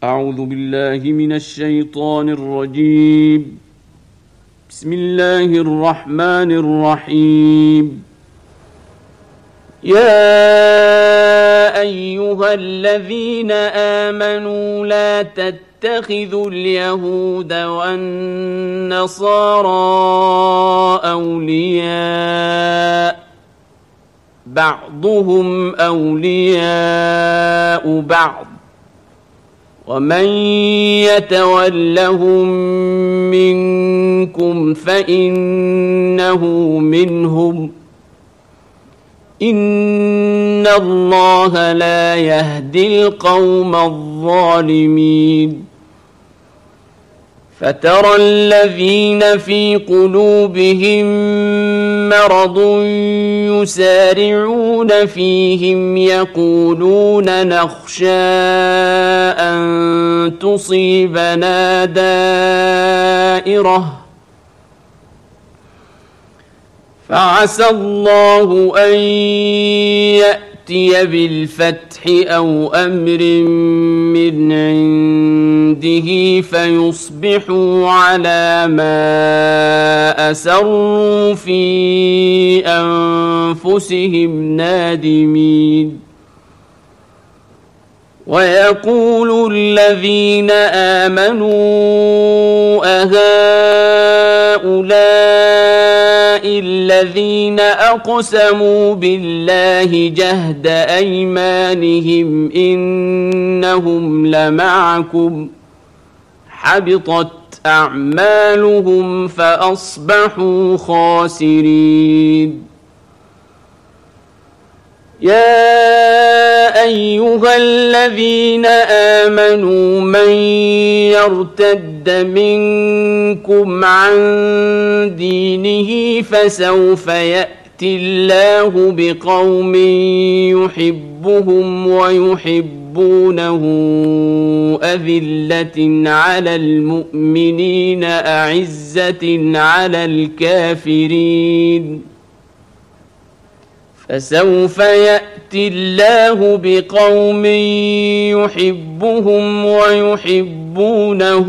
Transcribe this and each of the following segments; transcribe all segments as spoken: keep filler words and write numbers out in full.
أعوذ بالله من الشيطان الرجيم. بسم الله الرحمن الرحيم. يا أيها الذين آمنوا لا تتخذوا اليهود والنصارى أولياء بعضهم أولياء بعض ومن يتولهم منكم فإنه منهم إن الله لا يهدي القوم الظالمين. فترى الذين في قلوبهم مرض يسارعون فيهم يقولون نخشى أن تصيبنا دائرة فعسى الله أن يأتي بالفتح أو أمر من عنده فيصبحوا على ما أسروا في أنفسهم نادمين. ويقول الذين آمنوا أهؤلاء الذين أقسموا بالله جهد أيمانهم إنهم لمعكم حبطت أعمالهم فأصبحوا خاسرين. يا أيها الذين آمنوا من يرتد منكم عن دينه فسوف يأتي الله بقوم يحبهم ويحبونه أذلة على المؤمنين أعزة على الكافرين فسوف يأتي الله بقوم يحبهم ويحبونه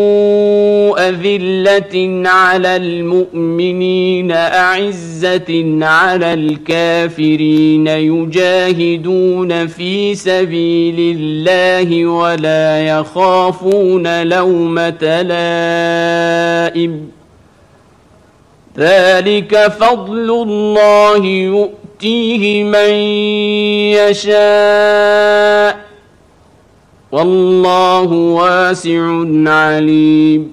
أذلة على المؤمنين أعزة على الكافرين يجاهدون في سبيل الله ولا يخافون لومة لائم ذلك فضل الله يؤتيه من يشاء والله واسع عليم.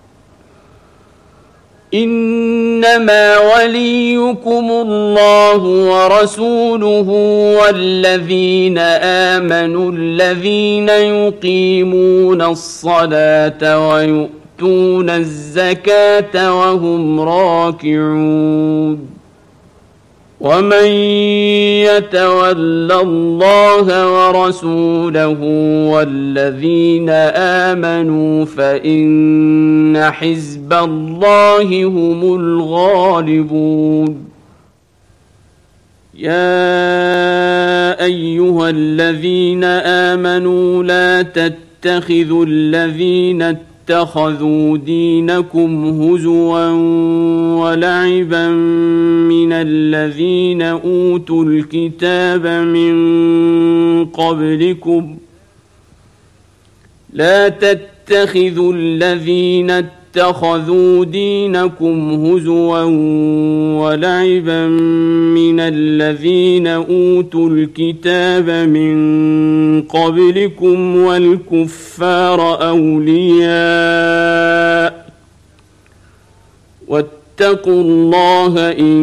إنما وليكم الله ورسوله والذين آمنوا الذين يقيمون الصلاة ويؤتون الزكاة وهم راكعون. ومن يتول الله ورسوله والذين آمنوا فإن حزب الله هم الغالبون. يا أيها الذين آمنوا لا تتخذوا الذين اتخذوا دينكم هزوا ولعبا من الذين أوتوا الكتاب من قبلكم لا تتخذوا الذين اتخذوا دينكم هزوا ولعبا من الذين أوتوا الكتاب من قبلكم والكفار أولياء واتقوا الله إن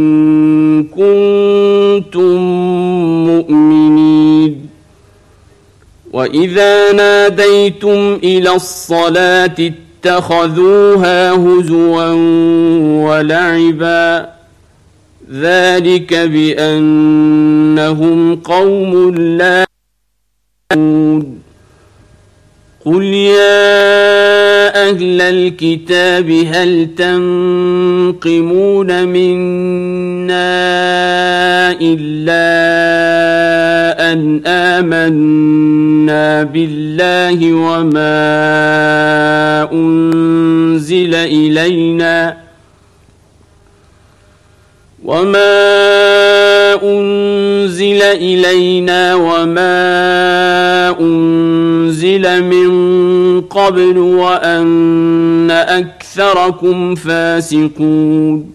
كنتم مؤمنين. وإذا ناديتم إلى الصلاة اتخذوها هزوا ولعبا ذلك بأنهم قوم لا يعلمون. قل يا أهل الكتاب هل تنقمون منا إلا أن آمنا آمنا بالله وما أنزل إلينا وما أنزل إلينا وما أنزل من قبل وأن أكثركم فاسقون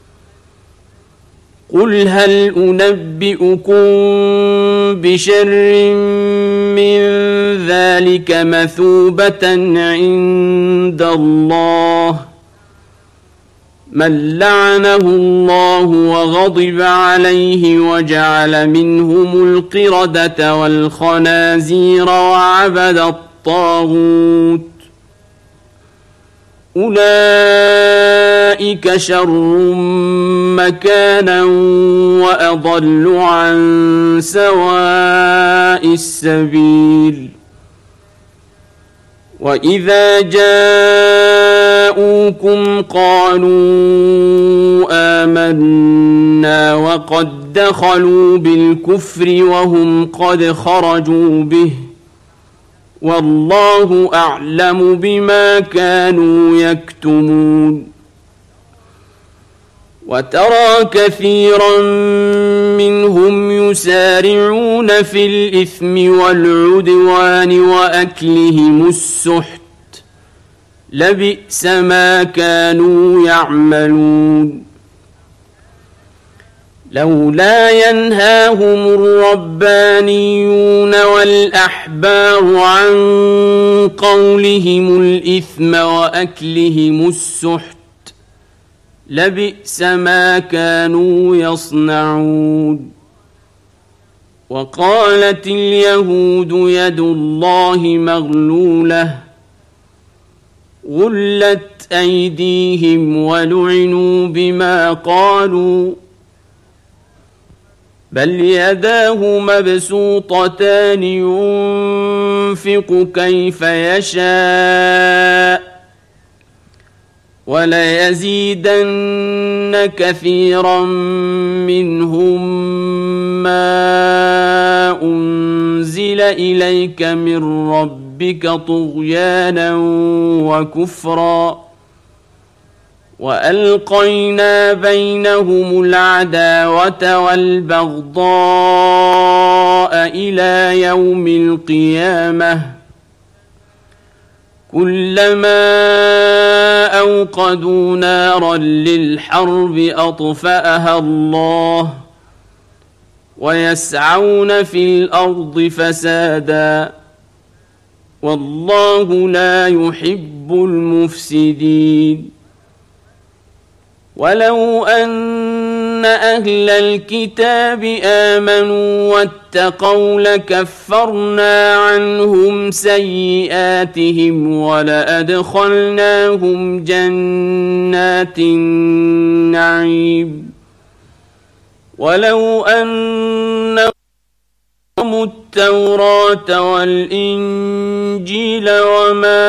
قل هل أنبئكم بشر من ذلك مثوبة عند الله من لعنه الله وغضب عليه وجعل منهم القردة والخنازير وعبد الطاغوت أولئك شر مكانا وأضل عن سواء السبيل وإذا جاءوكم قالوا آمنا وقد دخلوا بالكفر وهم قد خرجوا به والله أعلم بما كانوا يكتمون وترى كثيرا منهم يسارعون في الإثم والعدوان وأكلهم السحت لبئس ما كانوا يعملون لولا ينهاهم الربانيون والأحبار عن قولهم الإثم وأكلهم السحت لبئس ما كانوا يصنعون وقالت اليهود يد الله مغلولة غلت أيديهم ولعنوا بما قالوا بل يداه مبسوطتان ينفق كيف يشاء وليزيدن كثيرا منهم ما أنزل إليك من ربك طغيانا وكفرا وألقينا بينهم العداوة والبغضاء إلى يوم القيامة كلما أوقدوا نارا للحرب أطفأها الله ويسعون في الأرض فسادا والله لا يحب المفسدين ولو أن أهل الكتاب آمنوا واتقوا لكفرنا عنهم سيئاتهم ولأدخلناهم جنات النعيم ولو أنهم التوراة والإنجيل وما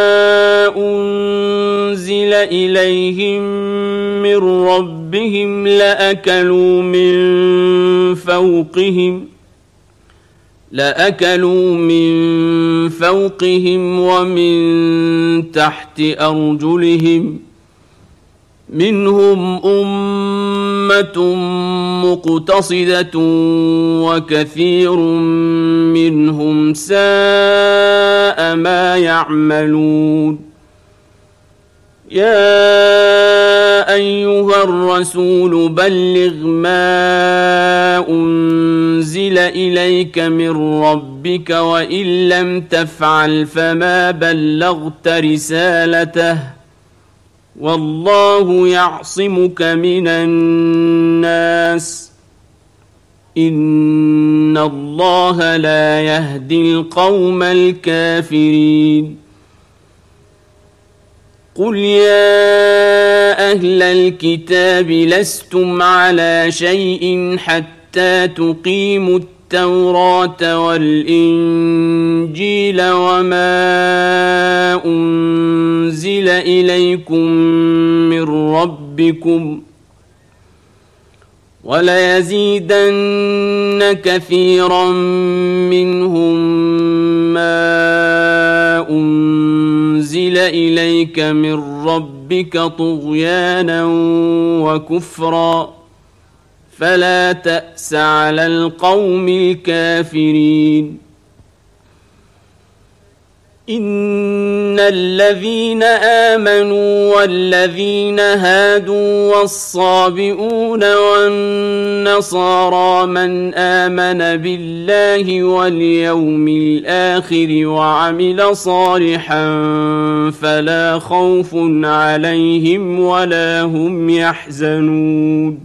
أنزل إليهم من ربهم لأكلوا من فوقهم لأكلوا من فوقهم ومن تحت أرجلهم منهم أمة مقتصدة وكثير منهم ساء ما يعملون يا أيها الرسول بلغ ما أنزل إليك من ربك وإن لم تفعل فما بلغت رسالته والله يعصمك من الناس إن الله لا يهدي القوم الكافرين قل يا أهل الكتاب لستم على شيء حتى تقيموا التوراة والإنجيل وما أنزل إليكم من ربكم وليزيدن كثيرا منهم ما أنزل إليك من ربك طغيانا وكفرا فلا تأس على القوم الكافرين. إن الذين آمنوا والذين هادوا والصابئون والنصارى من آمن بالله واليوم الآخر وعمل صالحا فلا خوف عليهم ولا هم يحزنون.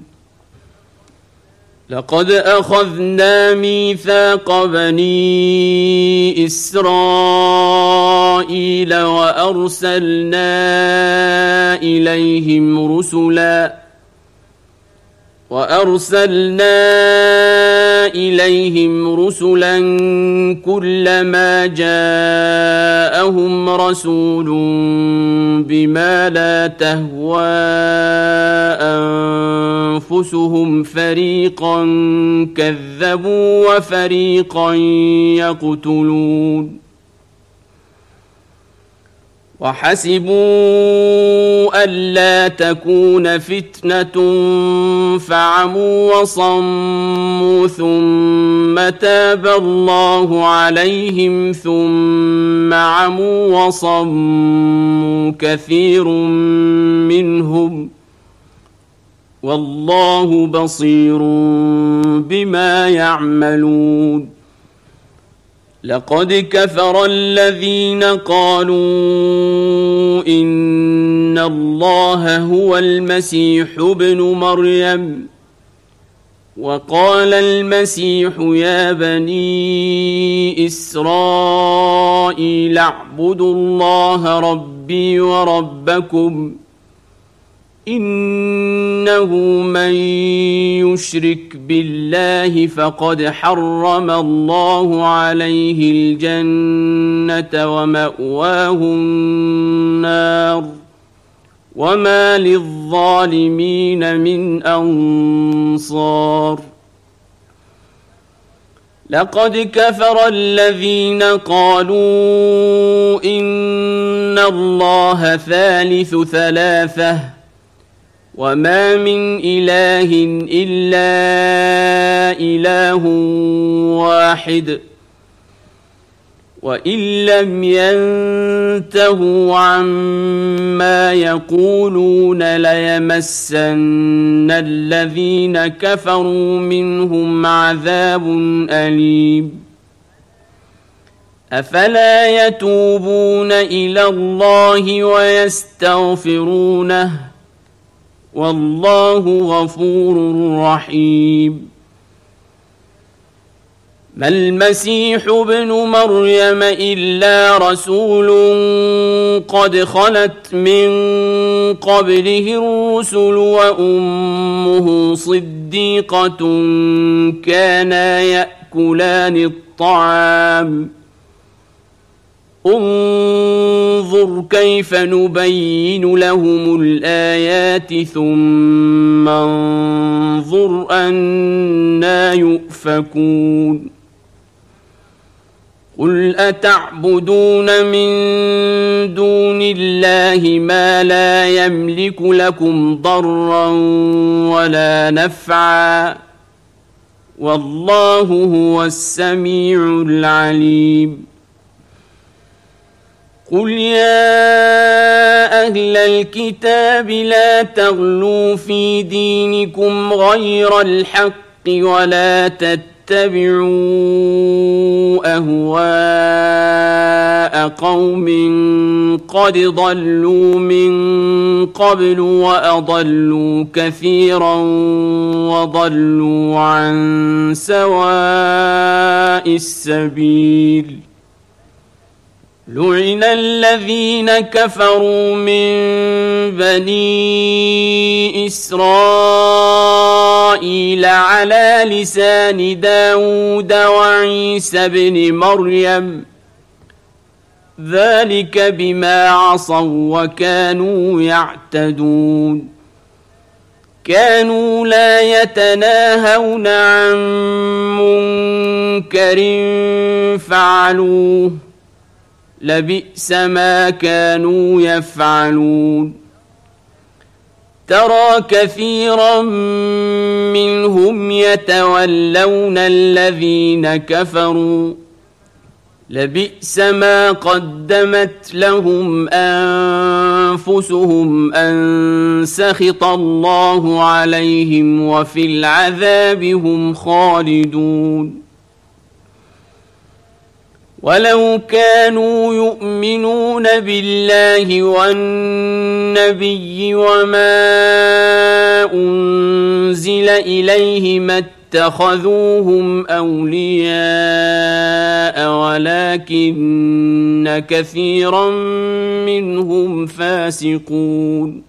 لقد أخذنا ميثاق بني إسرائيل وأرسلنا إليهم رسلا وأرسلنا إليهم رسلا كلما جاءهم رسول بما لا تهوى أنفسهم فريقا كذبوا وفريقا يقتلون. وحسبوا ألا تكون فتنة فعموا وصموا ثم تاب الله عليهم ثم عموا وصموا كثير منهم والله بصير بما يعملون. لقد كفر الذين قالوا إن الله هو المسيح ابن مريم وقال المسيح يا بني إسرائيل اعبدوا الله ربي وربكم إنه من يشرك بالله فقد حرم الله عليه الجنة ومأواه النار وما للظالمين من أنصار. لقد كفر الذين قالوا إن الله ثالث ثلاثة وما من إله إلا إله واحد وإن لم ينتهوا عما يقولون ليمسن الذين كفروا منهم عذاب أليم. أفلا يتوبون إلى الله ويستغفرونه والله غفور رحيم. ما المسيح ابن مريم إلا رسول قد خلت من قبله الرسل وأمه صديقة كانا يأكلان الطعام انظر كيف نبين لهم الآيات ثم انظر أنى يؤفكون. قل أتعبدون من دون الله ما لا يملك لكم ضرا ولا نفعا والله هو السميع العليم. قل يا أهل الكتاب لا تغلوا في دينكم غير الحق ولا تتبعوا أهواء قوم قد ضلوا من قبل وأضلوا كثيرا وضلوا عن سواء السبيل. لعن الذين كفروا من بني إسرائيل على لسان داود وعيسى بن مريم ذلك بما عصوا وكانوا يعتدون. كانوا لا يتناهون عن منكر فعلوه لبئس ما كانوا يفعلون ترى كثيرا منهم يتولون الذين كفروا لبئس ما قدمت لهم أنفسهم أن سخط الله عليهم وفي العذاب هم خالدون ولو كانوا يؤمنون بالله والنبي وما أنزل إليه ما اتخذوهم أولياء ولكن كثيرا منهم فاسقون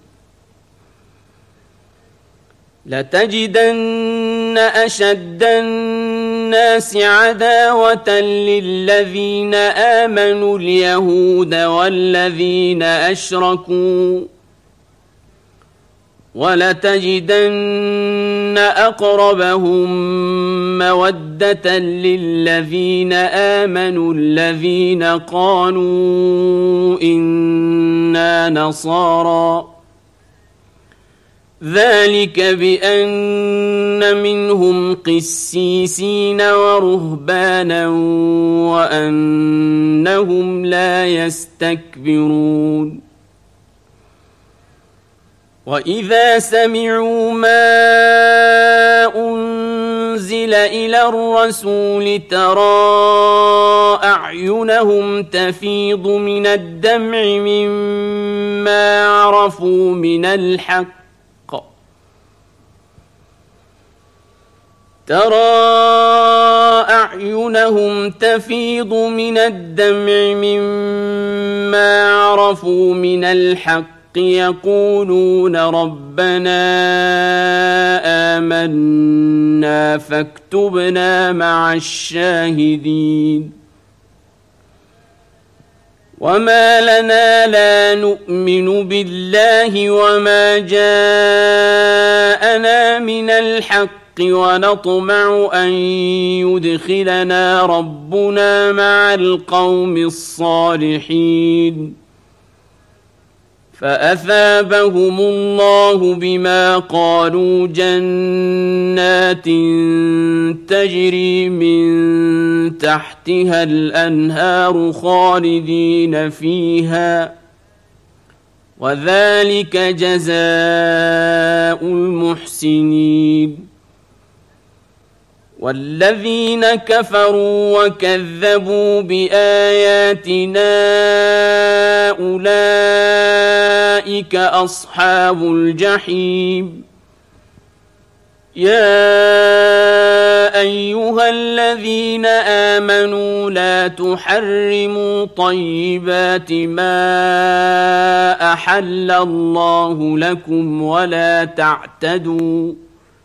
لتجدن أشد الناس عداوة للذين آمنوا اليهود والذين أشركوا ولتجدن أقربهم مودة للذين آمنوا الذين قالوا إنا نصارى ذلك بأن منهم قسيسين ورهبانا وأنهم لا يستكبرون وإذا سمعوا ما أنزل إلى الرسول ترى أعينهم تفيض من الدمع مما عرفوا من الحق ترى أعينهم تفيض من الدمع مما عرفوا من الحق يقولون ربنا آمنا فاكتبنا مع الشاهدين وما لنا لا نؤمن بالله وما جاءنا من الحق ونطمع أن يدخلنا ربنا مع القوم الصالحين فأثابهم الله بما قالوا جنات تجري من تحتها الأنهار خالدين فيها وذلك جزاء المحسنين والذين كفروا وكذبوا بآياتنا أولئك أصحاب الجحيم يا أيها الذين آمنوا لا تحرموا طيبات ما أحل الله لكم ولا تعتدوا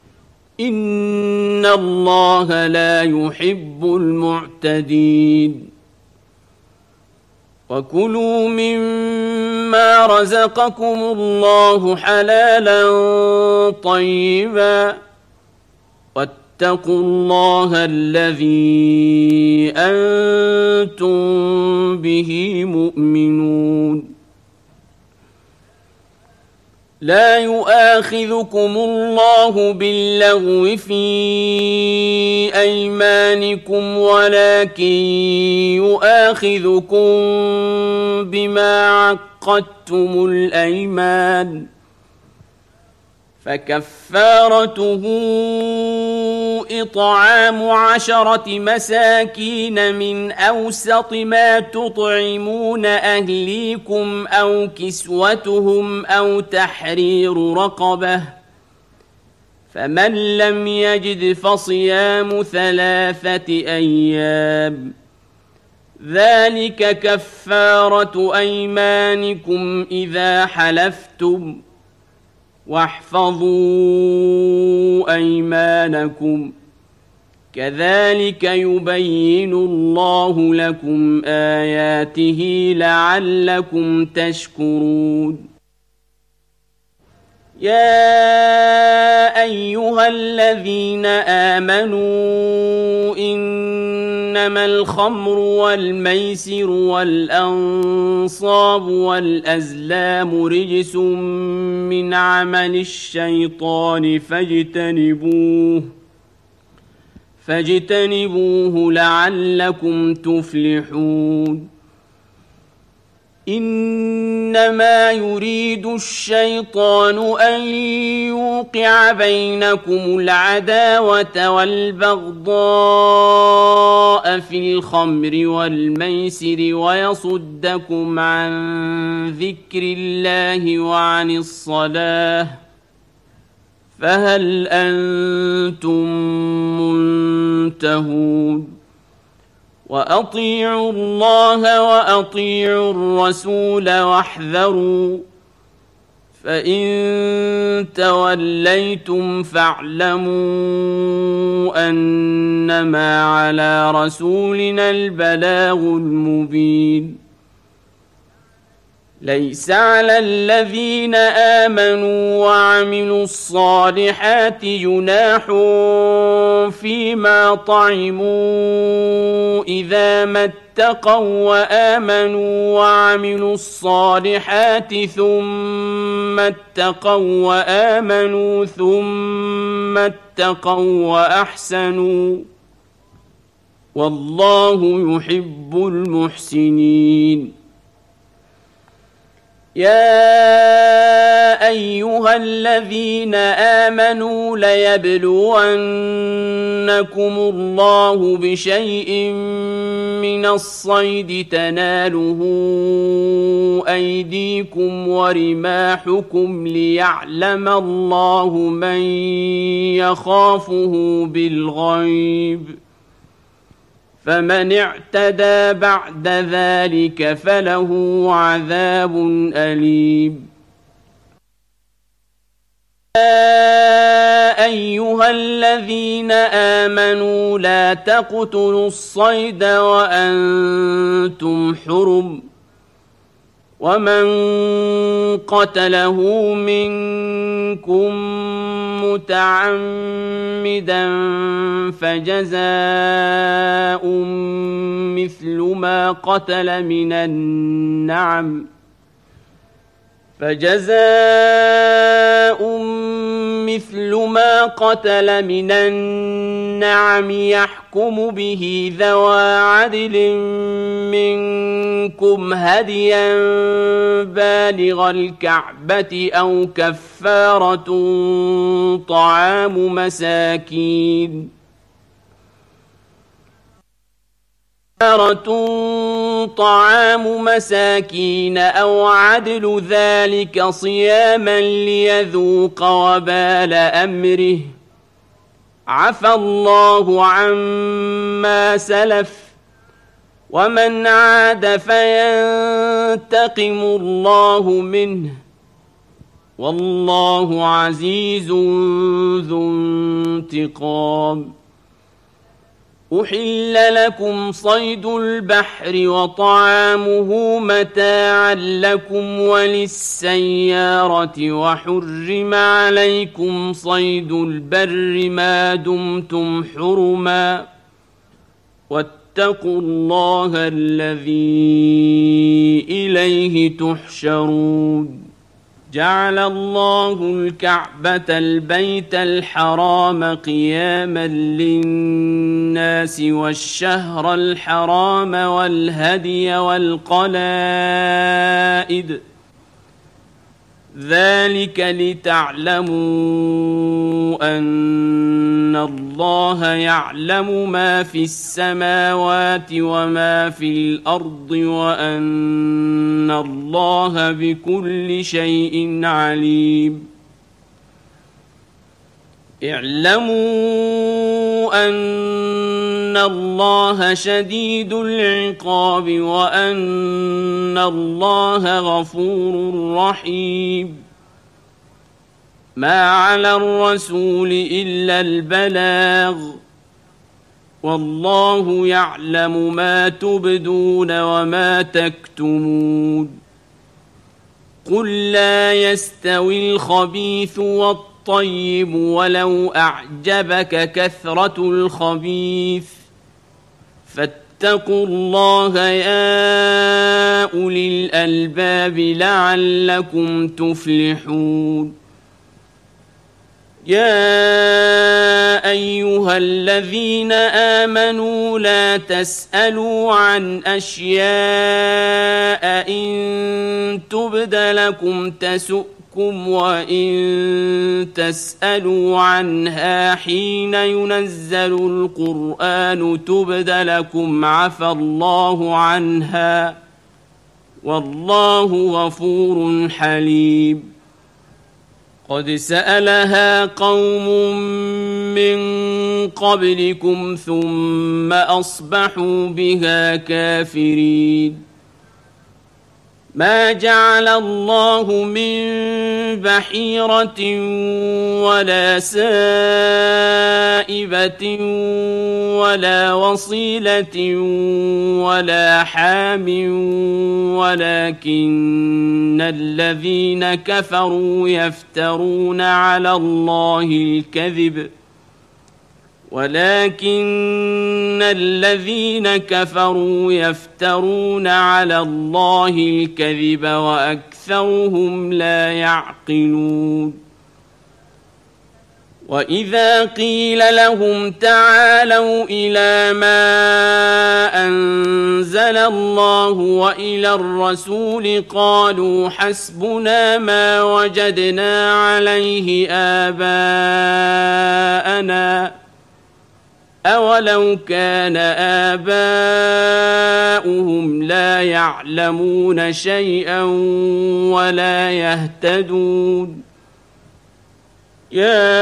إن الله لا يحب المعتدين وكلوا مما رزقكم الله حلالا طيبا واتقوا الله الذي أنتم به مؤمنون لا يؤاخذكم الله باللغو في أيمانكم ولكن يؤاخذكم بما عقدتم الأيمان فكفارته إطعام عشرة مساكين من أوسط ما تطعمون أهليكم أو كسوتهم أو تحرير رقبة فمن لم يجد فصيام ثلاثة أيام ذلك كفارة أيمانكم إذا حلفتم واحفظوا أيمانكم كذلك يبين الله لكم آياته لعلكم تشكرون يا أيها الذين آمنوا إنما الخمر والميسر والأنصاب والأزلام رجس من عمل الشيطان فاجتنبوه فاجتنبوه لعلكم تفلحون إنما يريد الشيطان أن يوقع بينكم العداوة والبغضاء في الخمر والميسر ويصدكم عن ذكر الله وعن الصلاة فهل أنتم منتهون وأطيعوا الله وأطيعوا الرسول واحذروا فإن توليتم فاعلموا أنما على رسولنا البلاغ المبين ليس على الذين آمنوا وعملوا الصالحات جناح فيما طعموا إذا ما اتقوا وآمنوا وعملوا الصالحات ثم اتقوا وآمنوا ثم اتقوا وأحسنوا والله يحب المحسنين يا أيها الذين آمنوا ليبلونكم الله بشيء من الصيد تناله أيديكم ورماحكم ليعلم الله من يخافه بالغيب فمن اعتدى بعد ذلك فله عذاب أليم يا أيها الذين آمنوا لا تقتلوا الصيد وأنتم حرم ومن قتله منكم متعمدا فجزاء مثل ما قتل من النعم فجزاء مثل ما قتل من النعم يحكم به ذوى عدل منكم هديا بالغ الكعبة أو كفارة طعام مساكين طعام مساكين أو عدل ذلك صياما ليذوق وبال أمره عفى الله عما سلف ومن عاد فينتقم الله منه والله عزيز ذو انتقام أحل لكم صيد البحر وطعامه متاعا لكم وللسيارة وحرم عليكم صيد البر ما دمتم حرما واتقوا الله الذي إليه تحشرون جعل الله الكعبة البيت الحرام قياما للناس والشهر الحرام والهدي والقلائد ذلك لتعلموا أن الله يعلم ما في السماوات وما في الأرض وأن الله بكل شيء عليم اعلموا أن الله شديد العقاب وأن الله غفور رحيم ما على الرسول إلا البلاغ والله يعلم ما تبدون وما تكتمون قل لا يستوي الخبيث والطيب ولو أعجبك كثرة الخبيث فاتقوا الله يا أولي الألباب لعلكم تفلحون. يا أيها الذين آمنوا لا تسألوا عن أشياء إن تبد لكم تسؤكم وإن تسألوا عنها حين ينزل القرآن تبد لكم عفى الله عنها والله غفور حليم. قد سألها قوم من قبلكم ثم أصبحوا بها كافرين. ما جعل الله من بحيرة ولا سائبة ولا وصيلة ولا حام ولكن الذين كفروا يفترون على الله الكذب ولكن الذين كفروا يفترون على الله الكذب وأكثرهم لا يعقلون. وإذا قيل لهم تعالوا إلى ما أنزل الله وإلى الرسول قالوا حسبنا ما وجدنا عليه آباءنا أولو كان آباؤهم لا يعلمون شيئا ولا يهتدون. يا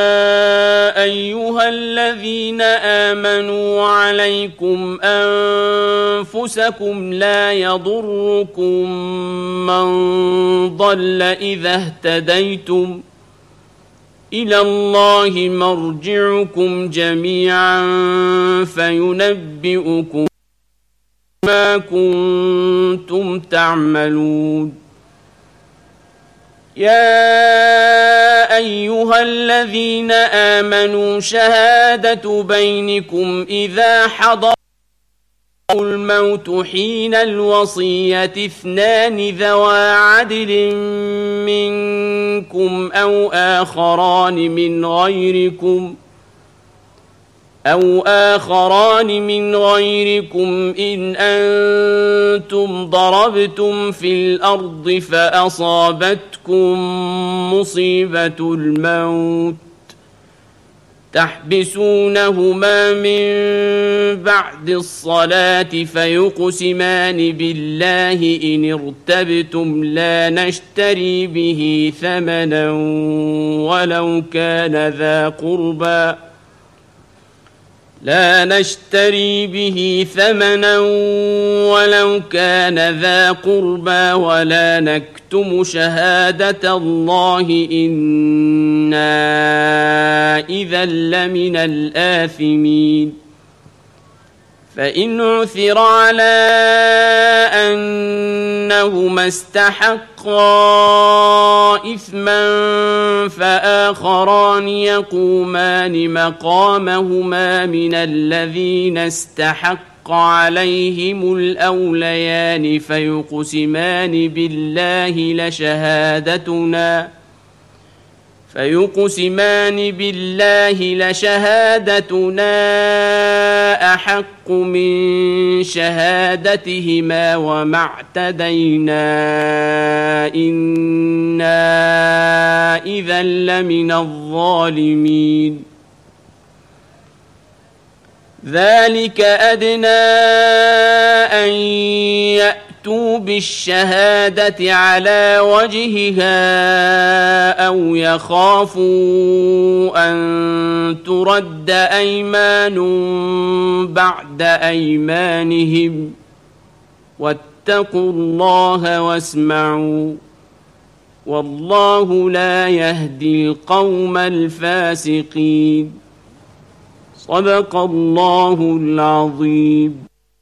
أيها الذين آمنوا عليكم أنفسكم لا يضركم من ضل إذا اهتديتم إلى الله مرجعكم جميعا فينبئكم ما كنتم تعملون. يا أيها الذين آمنوا شهادة بينكم إذا حضر الموت حين الوصية اثنان ذوى عدل منكم أو آخران من غيركم أو آخران من غيركم إن أنتم ضربتم في الأرض فأصابتكم مصيبة الموت تحبسونهما من بعد الصلاة فيقسمان بالله إن ارتبتم لا نشتري به ثمنا ولو كان ذا قربى لا نشتري به ثمنا ولو كان ذا قربى ولا نكتم شهادة الله إنا إذا لمن الآثمين. فإن عثر على أنهما استحقا إثما فآخران يقومان مقامهما من الذين استحق عليهم الأوليان فيقسمان بالله لشهادتنا فيقسمان بالله لشهادتنا أحق من شهادتهما وما اعتدينا إنا إذا لمن الظالمين. ذلك أدنى أن يأتوا بالشهادة على وجهها أو يخافوا أن ترد أيمان بعد أيمانهم واتقوا الله واسمعوا والله لا يهدي القوم الفاسقين. صدق الله العظيم.